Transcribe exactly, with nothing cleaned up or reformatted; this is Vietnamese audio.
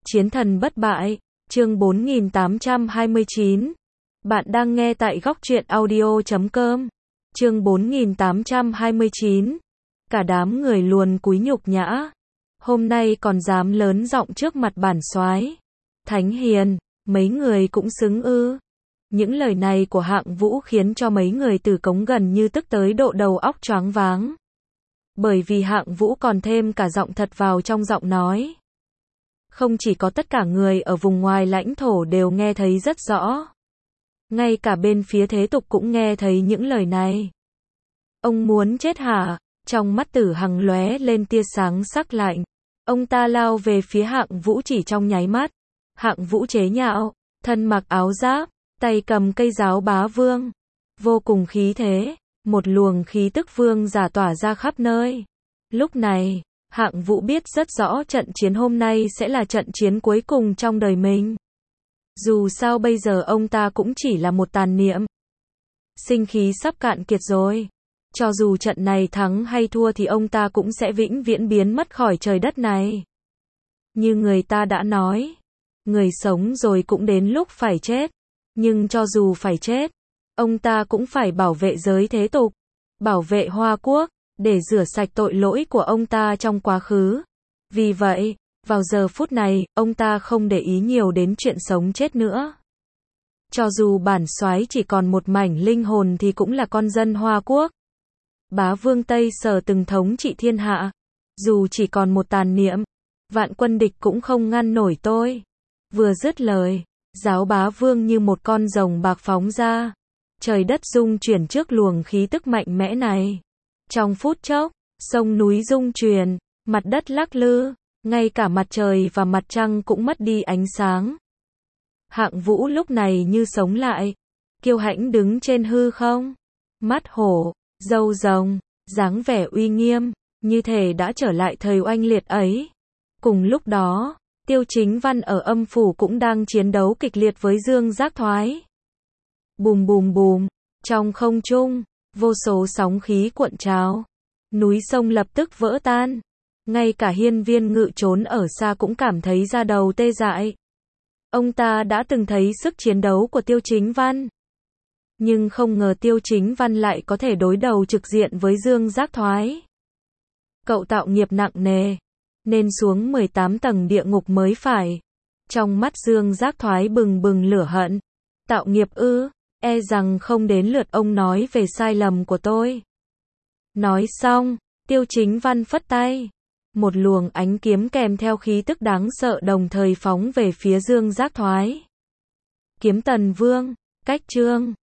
Chiến thần bất bại, chương bốn nghìn tám trăm hai mươi chín. Bạn đang nghe tại góc truyện audio chấm com. Chương bốn nghìn tám trăm hai mươi chín. Cả đám người luồn cúi nhục nhã. Hôm nay còn dám lớn giọng trước mặt bản soái. Thánh hiền, mấy người cũng xứng ư? Những lời này của Hạng Vũ khiến cho mấy người Tử Cống gần như tức tới độ đầu óc choáng váng. Bởi vì Hạng Vũ còn thêm cả giọng thật vào trong giọng nói. Không chỉ có tất cả người ở vùng ngoài lãnh thổ đều nghe thấy rất rõ. Ngay cả bên phía thế tục cũng nghe thấy những lời này. Ông muốn chết hả? Trong mắt Tử Hằng lóe lên tia sáng sắc lạnh. Ông ta lao về phía Hạng Vũ chỉ trong nháy mắt. Hạng Vũ chế nhạo, thân mặc áo giáp, tay cầm cây giáo bá vương. Vô cùng khí thế, một luồng khí tức vương giả tỏa ra khắp nơi. Lúc này, Hạng Vũ biết rất rõ trận chiến hôm nay sẽ là trận chiến cuối cùng trong đời mình. Dù sao bây giờ ông ta cũng chỉ là một tàn niệm. Sinh khí sắp cạn kiệt rồi. Cho dù trận này thắng hay thua thì ông ta cũng sẽ vĩnh viễn biến mất khỏi trời đất này. Như người ta đã nói, người sống rồi cũng đến lúc phải chết. Nhưng cho dù phải chết, ông ta cũng phải bảo vệ giới thế tục, bảo vệ Hoa Quốc, để rửa sạch tội lỗi của ông ta trong quá khứ. Vì vậy, vào giờ phút này, ông ta không để ý nhiều đến chuyện sống chết nữa. Cho dù bản soái chỉ còn một mảnh linh hồn thì cũng là con dân Hoa Quốc. Bá vương Tây Sở từng thống trị thiên hạ. Dù chỉ còn một tàn niệm, vạn quân địch cũng không ngăn nổi tôi. Vừa dứt lời, giáo bá vương như một con rồng bạc phóng ra. Trời đất rung chuyển trước luồng khí tức mạnh mẽ này. Trong phút chốc, sông núi rung chuyển, mặt đất lắc lư, ngay cả mặt trời và mặt trăng cũng mất đi ánh sáng. Hạng Vũ lúc này như sống lại, kiêu hãnh đứng trên hư không, mắt hổ, râu rồng, dáng vẻ uy nghiêm, như thể đã trở lại thời oanh liệt ấy. Cùng lúc đó, Tiêu Chính Văn ở âm phủ cũng đang chiến đấu kịch liệt với Dương Giác Thoái. Bùm bùm bùm, trong không trung, vô số sóng khí cuộn trào, núi sông lập tức vỡ tan. Ngay cả Hiên Viên Ngự trốn ở xa cũng cảm thấy da đầu tê dại. Ông ta đã từng thấy sức chiến đấu của Tiêu Chính Văn. Nhưng không ngờ Tiêu Chính Văn lại có thể đối đầu trực diện với Dương Giác Thoái. Cậu tạo nghiệp nặng nề, nên xuống mười tám tầng địa ngục mới phải. Trong mắt Dương Giác Thoái bừng bừng lửa hận. Tạo nghiệp ư, e rằng không đến lượt ông nói về sai lầm của tôi. Nói xong, Tiêu Chính Văn phất tay. Một luồng ánh kiếm kèm theo khí tức đáng sợ đồng thời phóng về phía Dương Giác Thoái. Kiếm Tần Vương, cách chương.